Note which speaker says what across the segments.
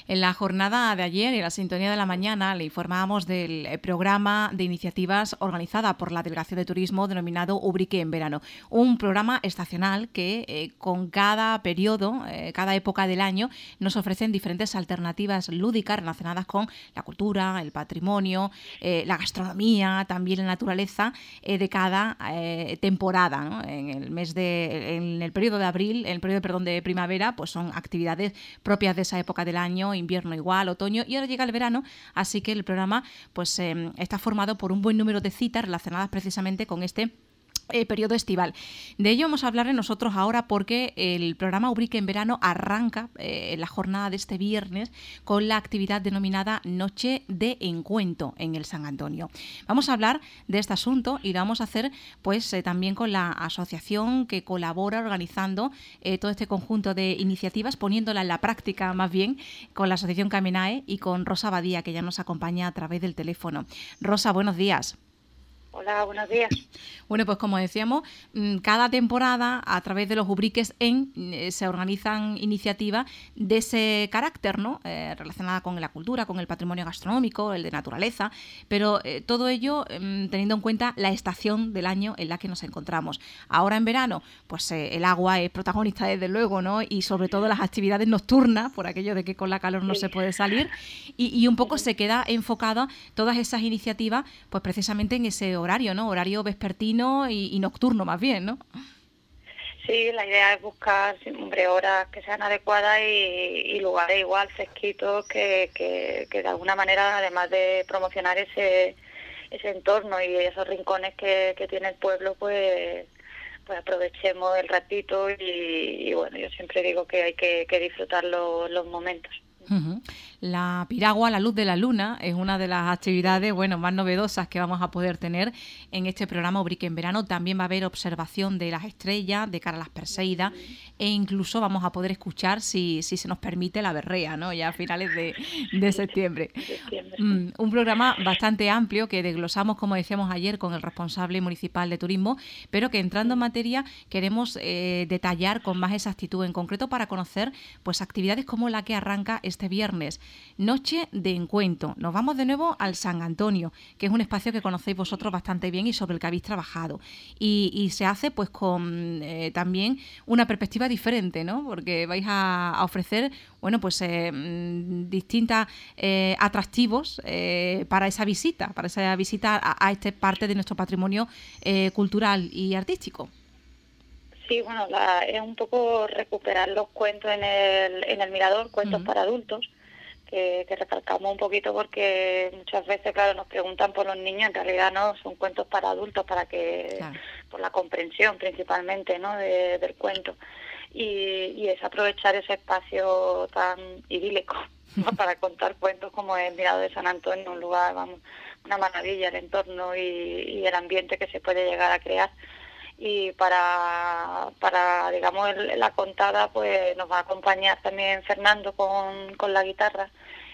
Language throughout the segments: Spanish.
Speaker 1: En la jornada de ayer, en la sintonía de la mañana, le informábamos del programa de iniciativas organizada por la Delegación de Turismo denominado Ubrique en Verano. Un programa estacional que con cada periodo, cada época del año, nos ofrecen diferentes alternativas lúdicas relacionadas con la cultura, el patrimonio, la gastronomía, también la naturaleza de cada temporada, ¿no? En el periodo de abril, en el periodo, perdón, de primavera, pues son actividades propias de esa época del año, invierno igual, otoño, y ahora llega el verano, así que el programa pues está formado por un buen número de citas relacionadas precisamente con este periodo estival. De ello vamos a hablar nosotros ahora porque el programa Ubrique en Verano arranca la jornada de este viernes con la actividad denominada Noche de Encuentro en el San Antonio. Vamos a hablar de este asunto y lo vamos a hacer pues también con la asociación que colabora organizando todo este conjunto de iniciativas, poniéndola en la práctica más bien, con la asociación Caminae y con Rosa Badía, que ya nos acompaña a través del teléfono. Rosa, buenos días.
Speaker 2: Hola, buenos días.
Speaker 1: Bueno, pues como decíamos, cada temporada a través de los Ubriques se organizan iniciativas de ese carácter, ¿no? Relacionada con la cultura, con el patrimonio gastronómico, el de naturaleza, pero todo ello teniendo en cuenta la estación del año en la que nos encontramos. Ahora en verano, pues el agua es protagonista desde luego, ¿no? Y sobre todo las actividades nocturnas, por aquello de que con la calor no se puede salir, y un poco se queda enfocada todas esas iniciativas, pues precisamente en ese horario, ¿no? Horario vespertino y nocturno más bien, ¿no?
Speaker 2: Sí, la idea es buscar horas que sean adecuadas y lugares igual fresquitos que de alguna manera, además de promocionar ese entorno y esos rincones que tiene el pueblo, pues aprovechemos el ratito y bueno, yo siempre digo que hay que disfrutar los momentos.
Speaker 1: Uh-huh. La piragua, la luz de la luna, es una de las actividades más novedosas que vamos a poder tener en este programa Ubrique en Verano. También va a haber observación de las estrellas de cara a las Perseidas e incluso vamos a poder escuchar, si se nos permite, la berrea, ¿no? Ya a finales de septiembre. Un programa bastante amplio que desglosamos, como decíamos ayer, con el responsable municipal de turismo, pero que entrando en materia queremos detallar con más exactitud, en concreto para conocer pues actividades como la que arranca este viernes, Noche de Encuentro. Nos vamos de nuevo al San Antonio, que es un espacio que conocéis vosotros bastante bien y sobre el que habéis trabajado. Y se hace pues con también una perspectiva diferente, ¿no? Porque vais a ofrecer distintos atractivos para esa visita a esta parte de nuestro patrimonio cultural y artístico.
Speaker 2: Sí, bueno, es un poco recuperar los cuentos en el mirador, cuentos para adultos, que recalcamos un poquito porque muchas veces, claro, nos preguntan por los niños, en realidad no, son cuentos para adultos, para que, claro, por la comprensión principalmente, ¿no? del cuento. Y es aprovechar ese espacio tan idílico, ¿no? Para contar cuentos como el Mirador de San Antonio, un lugar, una maravilla, el entorno y el ambiente que se puede llegar a crear. Y para digamos, la contada, pues nos va a acompañar también Fernando con la guitarra,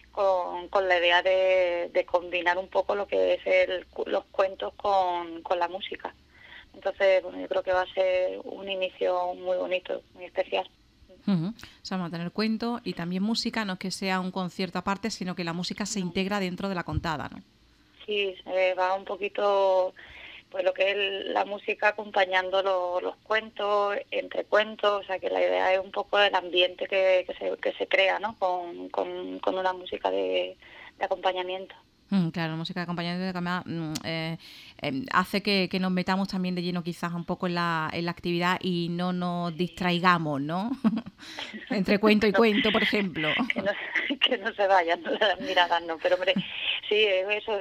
Speaker 2: con la idea de combinar un poco lo que es los cuentos con la música. Entonces, bueno, yo creo que va a ser un inicio muy bonito, muy especial.
Speaker 1: Uh-huh. O sea, vamos a tener cuento y también música, no es que sea un concierto aparte, sino que la música se integra dentro de la contada, ¿no?
Speaker 2: Sí, va un poquito pues lo que es la música acompañando los cuentos, entre cuentos, o sea que la idea es un poco el ambiente que se crea, ¿no? Con una música de acompañamiento.
Speaker 1: Claro, música de acompañamiento que hace que nos metamos también de lleno quizás un poco en la actividad y no nos distraigamos, ¿no? Entre cuento y cuento, por ejemplo.
Speaker 2: Que no se vayan las miradas, no, pero hombre, sí, eso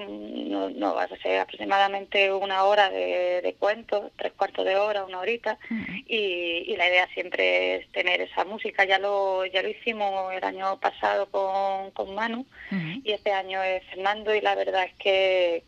Speaker 2: no va a ser aproximadamente una hora de cuento, 3/4 de hora, una horita, y la idea siempre es tener esa música. Ya lo hicimos el año pasado con Manu, y este año es Fernando, y la verdad es que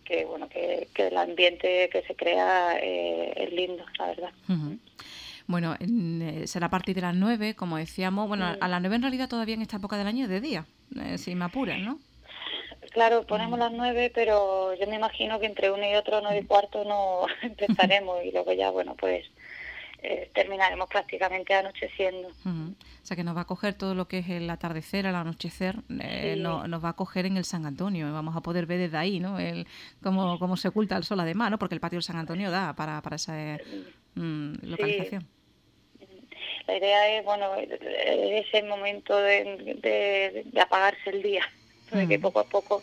Speaker 2: el ambiente que se crea es lindo, la verdad.
Speaker 1: Bueno, será a partir de las 9, como decíamos. Bueno, a las 9 en realidad todavía en esta época del año es de día, si me apuras, ¿no?
Speaker 2: Claro, ponemos las 9, pero yo me imagino que entre uno y otro, 9:15, no empezaremos y luego ya, bueno, pues terminaremos prácticamente anocheciendo.
Speaker 1: O sea, que nos va a coger todo lo que es el atardecer, el anochecer, nos va a coger en el San Antonio. Vamos a poder ver desde ahí, ¿no? Cómo se oculta el sol, además, ¿no? Porque el patio del San Antonio da para esa localización.
Speaker 2: La idea es, bueno, ese momento de apagarse el día, de que poco a poco,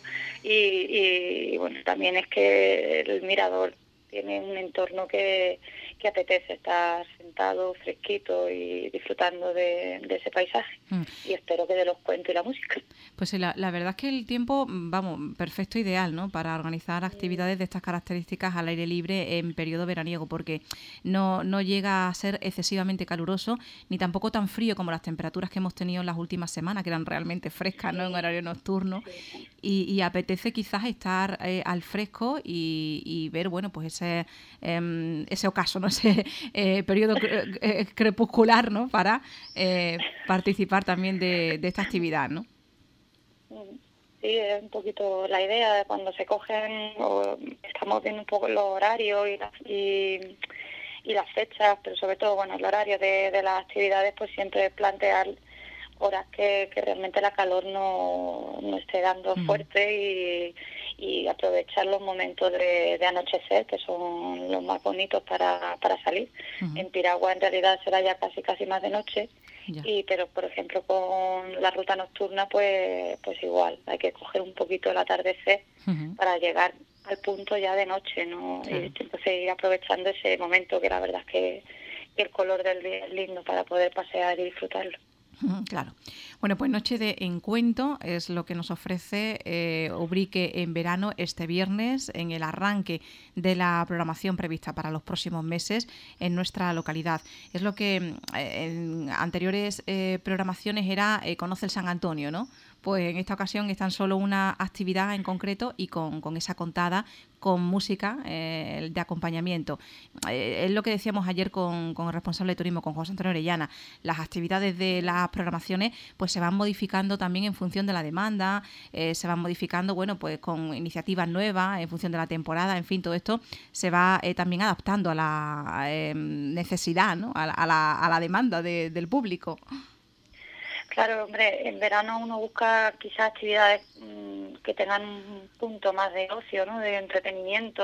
Speaker 2: y bueno, también es que el mirador tiene un entorno que apetece estar sentado, fresquito y disfrutando de ese paisaje. Y espero que de los cuentos y la música.
Speaker 1: Pues sí, la verdad es que el tiempo, perfecto, ideal, ¿no? Para organizar actividades de estas características al aire libre en periodo veraniego, porque no llega a ser excesivamente caluroso, ni tampoco tan frío como las temperaturas que hemos tenido en las últimas semanas, que eran realmente frescas, ¿no? En horario nocturno. Y apetece quizás estar al fresco y ver, bueno, pues ese ocaso, ¿no? Ese periodo crepuscular, ¿no? Para participar también de esta actividad, ¿no?
Speaker 2: Sí, es un poquito la idea de cuando se cogen, o estamos viendo un poco los horarios y las fechas, pero sobre todo, bueno, el horario de las actividades, pues siempre plantear horas que realmente la calor no esté dando fuerte y aprovechar los momentos de anochecer, que son los más bonitos para salir. En Piragua en realidad será ya casi más de noche. Pero por ejemplo con la ruta nocturna pues igual, hay que coger un poquito el atardecer para llegar al punto ya de noche, ¿no? Claro. Y entonces ir aprovechando ese momento, que la verdad es que el color del día es lindo para poder pasear y disfrutarlo.
Speaker 1: Claro. Bueno, pues Noche de Encuentro es lo que nos ofrece Ubrique en verano este viernes, en el arranque de la programación prevista para los próximos meses en nuestra localidad. Es lo que en anteriores programaciones era Conoce el San Antonio, ¿no? Pues en esta ocasión es tan solo una actividad en concreto y con esa contada con música de acompañamiento. Es lo que decíamos ayer con el responsable de turismo, con José Antonio Orellana. Las actividades de las programaciones pues se van modificando también en función de la demanda, se van modificando, bueno, pues con iniciativas nuevas en función de la temporada, en fin, todo esto se va también adaptando a la necesidad, ¿no? a la demanda del público.
Speaker 2: Claro, hombre, en verano uno busca quizás actividades que tengan un punto más de ocio, ¿no? De entretenimiento,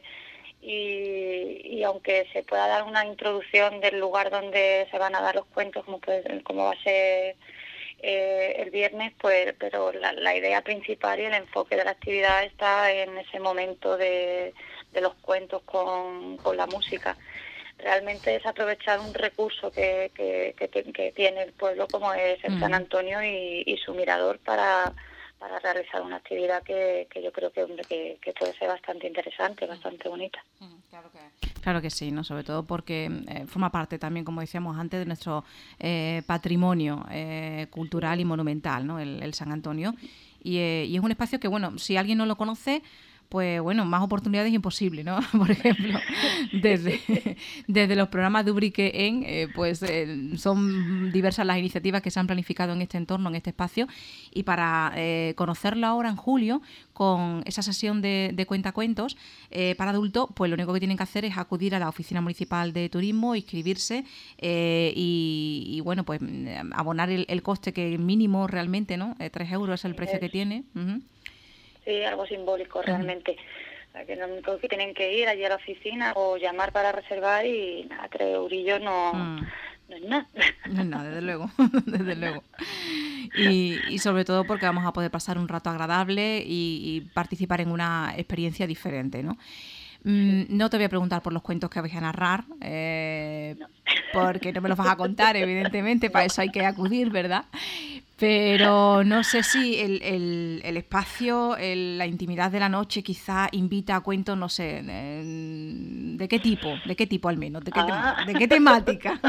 Speaker 2: y aunque se pueda dar una introducción del lugar donde se van a dar los cuentos, como va a ser el viernes, pues, pero la idea principal y el enfoque de la actividad está en ese momento de los cuentos con la música. Realmente es aprovechar un recurso que tiene el pueblo, como es el San Antonio y su mirador, para realizar una actividad que yo creo que puede ser bastante interesante, bastante bonita.
Speaker 1: Claro que sí, ¿no? Sobre todo porque forma parte también, como decíamos antes, de nuestro patrimonio cultural y monumental, ¿no? El San Antonio. Y es un espacio que, bueno, si alguien no lo conoce, pues bueno, más oportunidades imposible, ¿no? Por ejemplo, desde los programas de Ubrique son diversas las iniciativas que se han planificado en este entorno, en este espacio, y para conocerlo ahora en julio, con esa sesión de cuentacuentos para adultos, pues lo único que tienen que hacer es acudir a la Oficina Municipal de Turismo, inscribirse y bueno, pues abonar el coste que mínimo realmente, ¿no? 3 euros es el precio que tiene.
Speaker 2: Sí, algo simbólico realmente. Que lo único que tienen que ir allí a la oficina o llamar para reservar, y a 3 eurillos no es nada.
Speaker 1: No es nada, desde luego, desde luego. Y sobre todo porque vamos a poder pasar un rato agradable y participar en una experiencia diferente, ¿no? No te voy a preguntar por los cuentos que vais a narrar, porque no me los vas a contar, evidentemente, para eso hay que acudir, ¿verdad? Pero no sé si el espacio, la intimidad de la noche quizá invita a cuentos, no sé, ¿de qué tipo al menos? ¿De qué temática?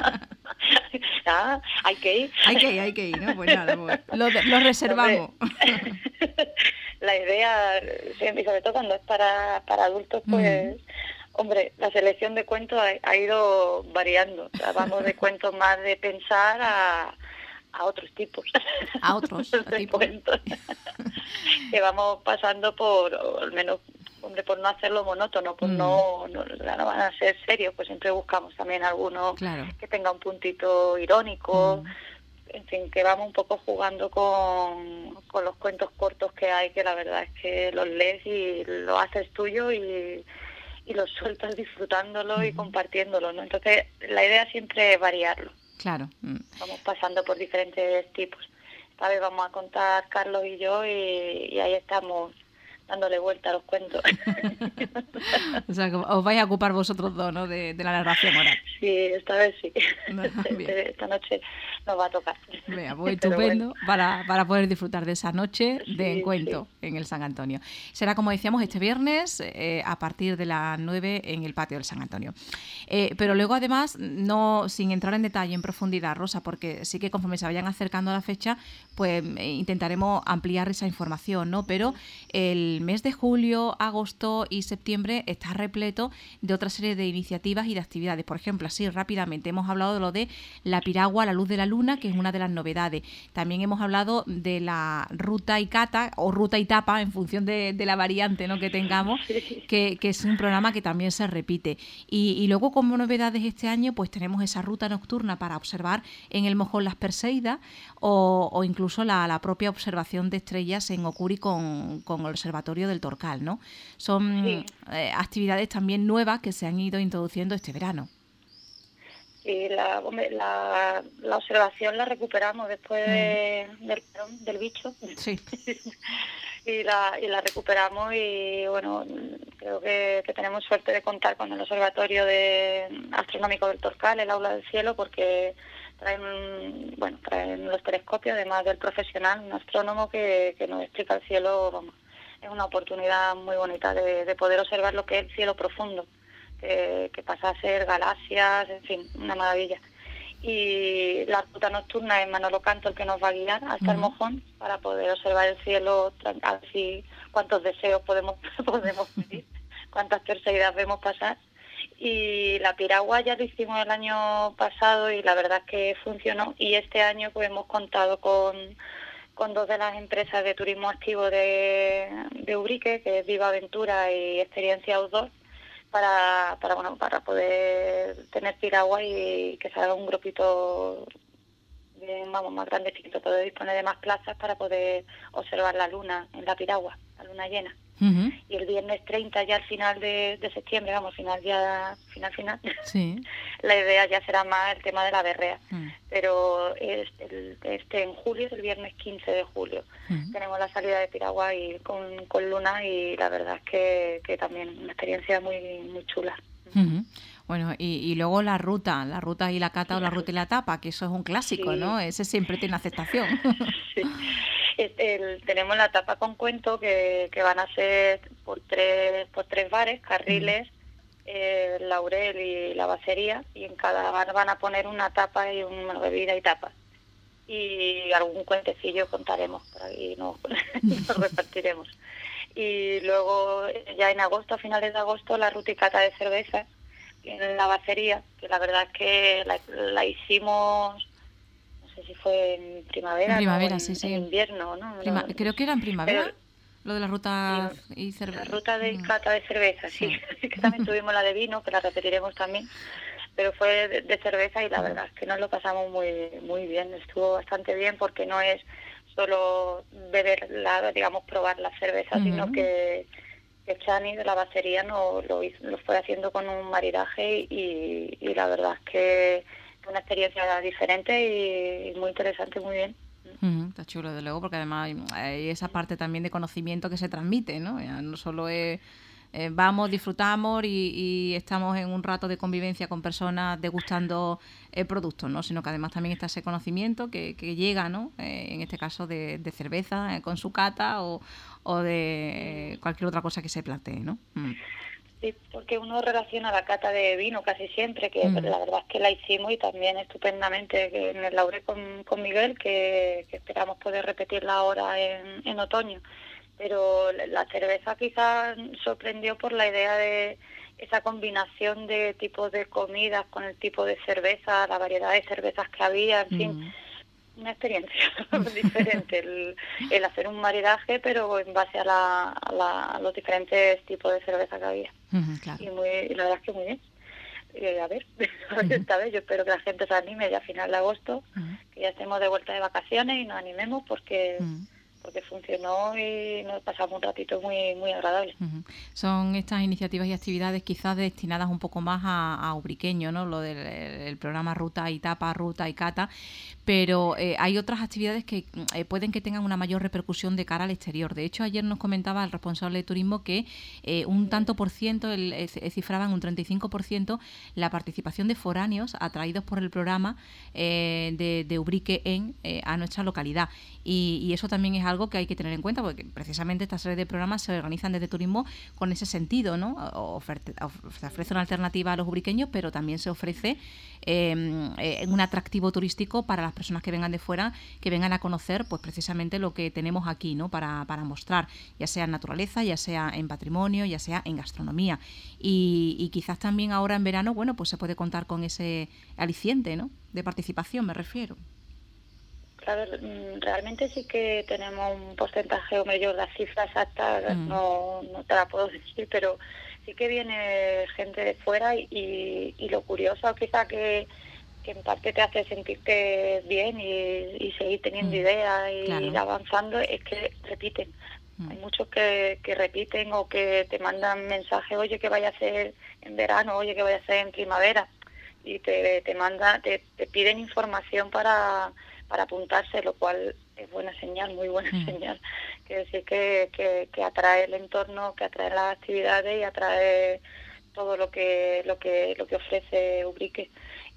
Speaker 2: Hay que ir.
Speaker 1: Hay que ir, ¿no? Pues nada, pues, lo reservamos.
Speaker 2: La idea, y sobre todo cuando es para adultos, pues, hombre, la selección de cuentos ha ido variando. O sea, vamos de cuentos más de pensar a otros tipos.
Speaker 1: A otros tipos.
Speaker 2: Cuentos. Que vamos pasando por, al menos, hombre, por no hacerlo monótono, por no van a ser serios, pues siempre buscamos también alguno que tenga un puntito irónico, en fin, que vamos un poco jugando con los cuentos cortos que hay, que la verdad es que los lees y lo haces tuyo y los sueltas disfrutándolo y compartiéndolo, ¿no? Entonces, la idea siempre es variarlo.
Speaker 1: Claro.
Speaker 2: Vamos pasando por diferentes tipos. Esta vez vamos a contar Carlos y yo y ahí estamos dándole vuelta a los cuentos.
Speaker 1: O sea, que os vais a ocupar vosotros dos, ¿no?, de la narración oral.
Speaker 2: Sí, esta vez sí.
Speaker 1: Bien.
Speaker 2: Esta noche nos va a tocar.
Speaker 1: Vea, pues estupendo, bueno, para poder disfrutar de esa noche de encuentro en el San Antonio. Será, como decíamos, este viernes a partir de las 9 en el patio del San Antonio. Pero luego, además, no sin entrar en detalle, en profundidad, Rosa, porque sí que conforme se vayan acercando a la fecha, pues intentaremos ampliar esa información, ¿no? Pero el mes de julio, agosto y septiembre está repleto de otra serie de iniciativas y de actividades. Por ejemplo, así rápidamente hemos hablado de lo de la piragua, la luz de la luna, que es una de las novedades. También hemos hablado de la ruta y cata, o ruta y tapa, en función de la variante, ¿no?, que tengamos, que es un programa que también se repite. Y luego, como novedades este año, pues tenemos esa ruta nocturna para observar en el Mojón las Perseidas o incluso la propia observación de estrellas en Ocuri con el Observatorio del Torcal, ¿no? Son actividades también nuevas que se han ido introduciendo este verano.
Speaker 2: Sí, la observación la recuperamos después del bicho.
Speaker 1: Sí.
Speaker 2: y la recuperamos y bueno, creo que tenemos suerte de contar con el Observatorio Astronómico del Torcal, el Aula del Cielo, porque traen los telescopios, además del profesional, un astrónomo que nos explica el cielo. Vamos, es una oportunidad muy bonita de poder observar lo que es el cielo profundo, que pasa a ser galaxias, en fin, una maravilla. Y la ruta nocturna es Manolo Canto el que nos va a guiar hasta el Mojón para poder observar el cielo, a ver si cuántos deseos podemos pedir, cuántas perseidas vemos pasar. Y la piragua ya lo hicimos el año pasado y la verdad es que funcionó, y este año pues hemos contado con dos de las empresas de turismo activo de Ubrique, que es Viva Aventura y Experiencia Outdoor, para poder tener piragua y que salga un grupito más grandecito, poder disponer de más plazas para poder observar la luna en la piragua, la luna llena. Y el viernes 30, ya al final de septiembre, final. Sí. La idea ya será más el tema de la berrea. Pero en julio, el viernes 15 de julio, tenemos la salida de piragua y con luna, y la verdad es que también una experiencia muy, muy chula.
Speaker 1: Bueno, y luego la ruta y la cata, o la ruta y la tapa, que eso es un clásico, sí, ¿no? Ese siempre tiene aceptación.
Speaker 2: Sí. Tenemos la tapa con cuento que van a ser por tres bares, Carriles, Laurel y La Bacería, y en cada bar van a poner una tapa y una bebida y tapa. Y algún cuentecillo contaremos, por ahí nos repartiremos. Y luego ya en agosto, a finales de agosto, la ruta y cata de cerveza en La Bacería, que la verdad es que la hicimos, no sé si fue en primavera,
Speaker 1: sí.
Speaker 2: En invierno, ¿no?
Speaker 1: Creo que era en primavera, lo de la ruta y cerveza.
Speaker 2: La ruta de cata de cerveza, sí. Que también tuvimos la de vino, que la repetiremos también, pero fue de cerveza, y la verdad es que nos lo pasamos muy, muy bien. Estuvo bastante bien, porque no es solo probar la cerveza, sino que Chani de La Bacería lo fue haciendo con un maridaje, y la verdad es que es una experiencia diferente y muy interesante, muy bien.
Speaker 1: Está chulo, desde luego, porque además hay esa parte también de conocimiento que se transmite, ¿no? Ya no solo es vamos, disfrutamos y estamos en un rato de convivencia con personas degustando productos, ¿no? Sino que además también está ese conocimiento que llega, ¿no? En este caso de cerveza, con su cata o de cualquier otra cosa que se plantee, ¿no?
Speaker 2: Sí, porque uno relaciona la cata de vino casi siempre, que la verdad es que la hicimos y también estupendamente en el Laurel con Miguel, que esperamos poder repetirla ahora en otoño. Pero la cerveza quizás sorprendió por la idea de esa combinación de tipos de comidas con el tipo de cerveza, la variedad de cervezas que había, en fin, una experiencia diferente, el hacer un maridaje, pero en base a los diferentes tipos de cerveza que había.
Speaker 1: Claro.
Speaker 2: Y la verdad es que muy bien. a ver esta vez yo espero que la gente se anime ya a final de agosto, que ya estemos de vuelta de vacaciones y nos animemos porque funcionó y nos pasamos un ratito muy muy agradable.
Speaker 1: Son estas iniciativas y actividades quizás destinadas un poco más a ubriqueño, ¿no? Lo del el programa Ruta y Tapa, Ruta y Cata, pero hay otras actividades que pueden que tengan una mayor repercusión de cara al exterior. De hecho, ayer nos comentaba el responsable de turismo que un tanto por ciento, cifraba en un 35% la participación de foráneos atraídos por el programa de Ubrique a nuestra localidad. Y eso también es algo que hay que tener en cuenta, porque precisamente esta serie de programas se organizan desde turismo con ese sentido, ¿no? Se ofrece una alternativa a los ubriqueños, pero también se ofrece un atractivo turístico para las personas que vengan de fuera, que vengan a conocer pues precisamente lo que tenemos aquí, ¿no? Para mostrar, ya sea en naturaleza, ya sea en patrimonio, ya sea en gastronomía. Y quizás también ahora en verano, bueno, pues se puede contar con ese aliciente, ¿no? De participación, me refiero.
Speaker 2: Claro, realmente sí que tenemos un porcentaje, o mayor, la cifra exacta no te la puedo decir, pero sí que viene gente de fuera y lo curioso quizá que en parte te hace sentirte bien y seguir teniendo ideas y ir avanzando, es que repiten. Hay muchos que repiten o que te mandan mensajes, oye, que vaya a hacer en verano, oye, que vaya a hacer en primavera, y te piden información para apuntarse, lo cual es buena señal, muy buena señal. Quiere decir que atrae el entorno, que atrae las actividades y atrae todo lo que ofrece Ubrique.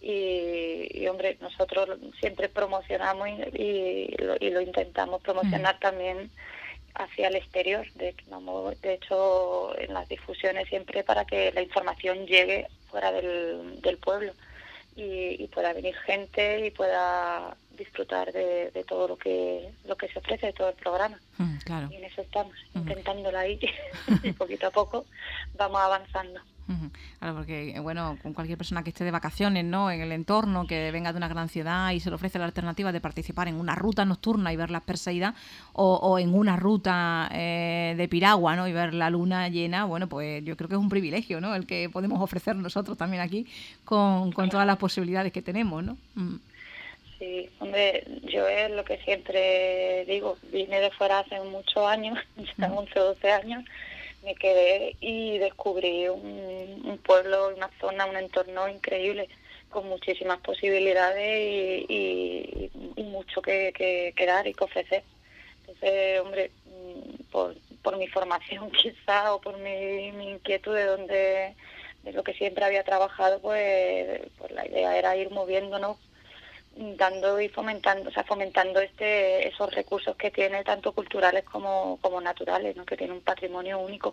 Speaker 2: Y hombre, nosotros siempre promocionamos y lo intentamos promocionar también hacia el exterior. De hecho, en las difusiones siempre para que la información llegue fuera del pueblo y pueda venir gente y pueda disfrutar de todo lo que se ofrece, de todo el programa.
Speaker 1: Claro.
Speaker 2: Y en eso estamos, intentándolo ahí y poquito a poco vamos avanzando.
Speaker 1: Claro, porque bueno, con cualquier persona que esté de vacaciones, ¿no? En el entorno, que venga de una gran ciudad y se le ofrece la alternativa de participar en una ruta nocturna y ver las Perseidas o en una ruta de piragua, ¿no? Y ver la luna llena, bueno, pues yo creo que es un privilegio, ¿no? El que podemos ofrecer nosotros también aquí con todas las posibilidades que tenemos, ¿no?
Speaker 2: Sí, hombre, yo es lo que siempre digo, vine de fuera hace muchos años, ya 11 o 12 años, me quedé y descubrí un pueblo, una zona, un entorno increíble, con muchísimas posibilidades y mucho que dar y que ofrecer. Entonces, hombre, por mi formación quizá o por mi inquietud de lo que siempre había trabajado, pues la idea era ir moviéndonos, dando y fomentando esos recursos que tiene, tanto culturales como naturales, ¿no? Que tiene un patrimonio único,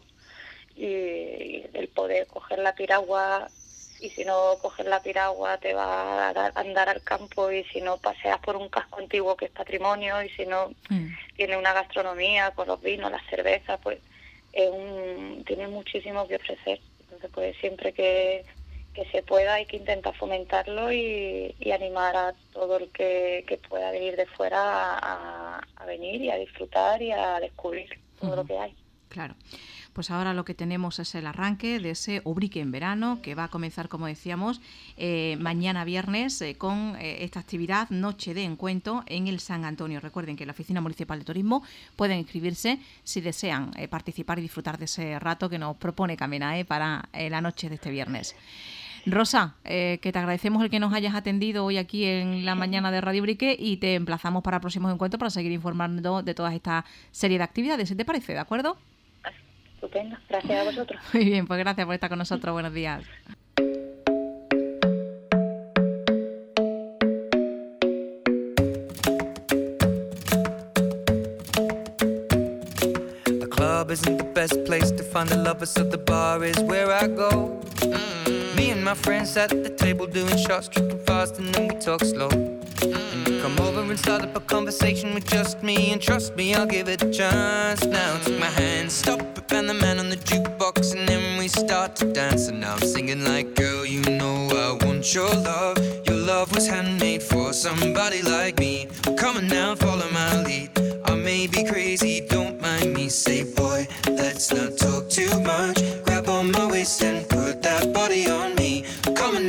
Speaker 2: y el poder coger la piragua, y si no coges la piragua te va a andar al campo, y si no paseas por un casco antiguo que es patrimonio, y si no tiene una gastronomía con los vinos, las cervezas, pues tiene muchísimo que ofrecer. Entonces, pues siempre que se pueda hay que intentar fomentarlo y animar a todo el que pueda venir de fuera a venir y a disfrutar y a descubrir todo lo que hay.
Speaker 1: Claro. Pues ahora lo que tenemos es el arranque de ese Ubrique en verano, que va a comenzar, como decíamos, mañana viernes con esta actividad Noche de Encuentro en el San Antonio. Recuerden que en la Oficina Municipal de Turismo pueden inscribirse si desean participar y disfrutar de ese rato que nos propone Camenae para la noche de este viernes. Rosa, que te agradecemos el que nos hayas atendido hoy aquí en la mañana de Radio Ubrique, y te emplazamos para próximos encuentros para seguir informando de toda esta serie de actividades, ¿si te parece? ¿De acuerdo?
Speaker 2: Estupendo, gracias a vosotros.
Speaker 1: Muy bien, pues gracias por estar con nosotros. Buenos días.
Speaker 3: The club isn't the best place to find the lovers, so the bar is where I go. Me and my friends at the table doing shots, tripping fast, and then we talk slow. And you come over and start up a conversation with just me, and trust me, I'll give it a chance. Now take my hand, stop it, and the man on the jukebox, and then we start to dance. And now I'm singing like, girl, you know I want your love. Your love was handmade for somebody like me. Come on now, follow my lead. I may be crazy, don't mind me. Say, boy, let's not talk too much. Grab on my waist and put that body on me. Come on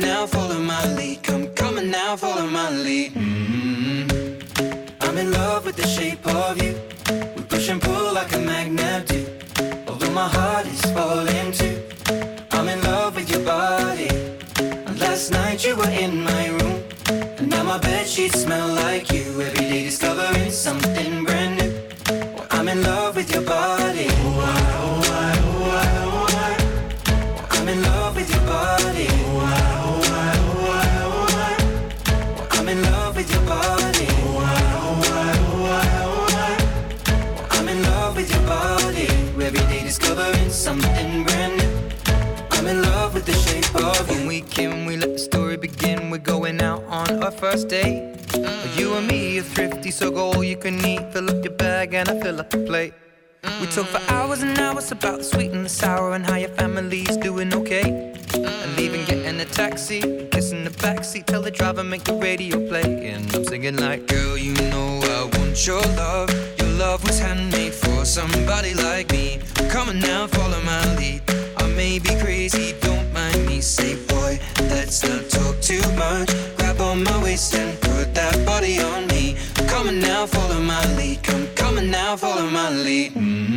Speaker 3: of you. We push and pull like a magnet do. Although my heart is falling too, I'm in love with your body. And last night you were in my room, and now my bedsheets smell like you. Every day discovering something brand new. Well, I'm in love with your body. Oh, I, oh, I, oh, I, oh, I. Well, I'm in love with your body. Oh, I, oh, I, oh, I, oh, I. Well, I'm in love with your body. Oh, I, oh, I, oh, I, oh, I. Well, I'm in love with your body. Every day discovering something brand new. I'm in love with the shape of you. When we came, we let the story begin. We're going out on our first date. You and me are thrifty, so go all you can eat. Fill up your bag and I fill up the plate. We talk for hours and hours about the sweet and the sour and how your family's doing okay. And even getting a taxi, kissing the backseat, tell the driver make the radio play. And I'm singing like, girl, you know I want your love. Your love was handmade for somebody like me. Come on now, follow my lead. I may be crazy, don't mind me. Say, boy, let's not talk too much. Grab on my waist and put that body on me. Come on now, follow my lead. Come on now, follow my lead.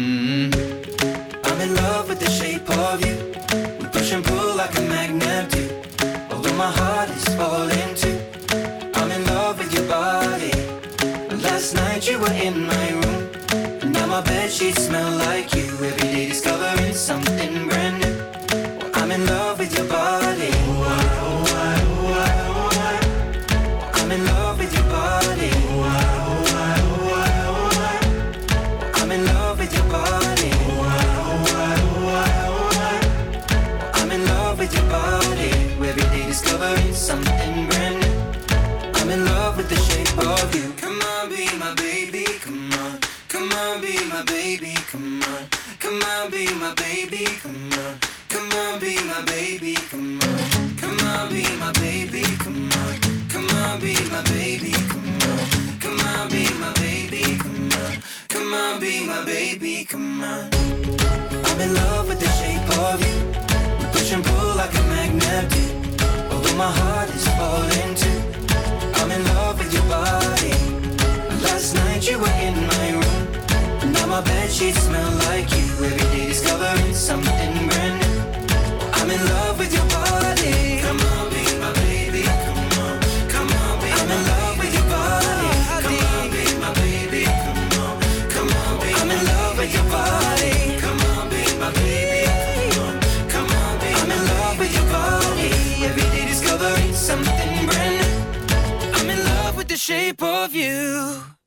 Speaker 3: I'm in love with the shape of you. We push and pull like a magnet do. Although my heart is falling too, I'm in love with your body. Last night you were in my room, and now my bedsheets smell like you. Every day discovering something brand new. Well, I'm in love with your body. Oh, I, oh, I, oh, I, oh, I. Well, I'm in love with your body. Oh, I, oh, I, oh, I, oh, I. Well, I'm in love with your body. Oh, I, oh, I, oh, I, oh, I. Well, I'm in love with your body. Every day discovering something brand new. I'm in love with the shape of you. Come on, be my baby, come on. Come on, be my baby, come on. Come on, be my baby, come on. Come on, be my baby, come on. Come on, be my baby, come on. Come on, be my baby, come on. Come on, be my baby, come on. Come on, be my baby, come on. I'm in love with the shape of you. We push and pull like a magnet do. Although my heart is falling too, I'm in love with your body. Last night you were in my room, and now my bedsheets smell like you. Every day discovering something brand new. I'm in love with your body. Come on, be my baby. Come on, come on, be I'm in love with your body. Come on, be my baby. Come on, come on, be I'm in love with your body. Come on, be my baby. Come on, come on, be I'm in love with your body. Every day discovering something brand new. I'm in love with the shape of you.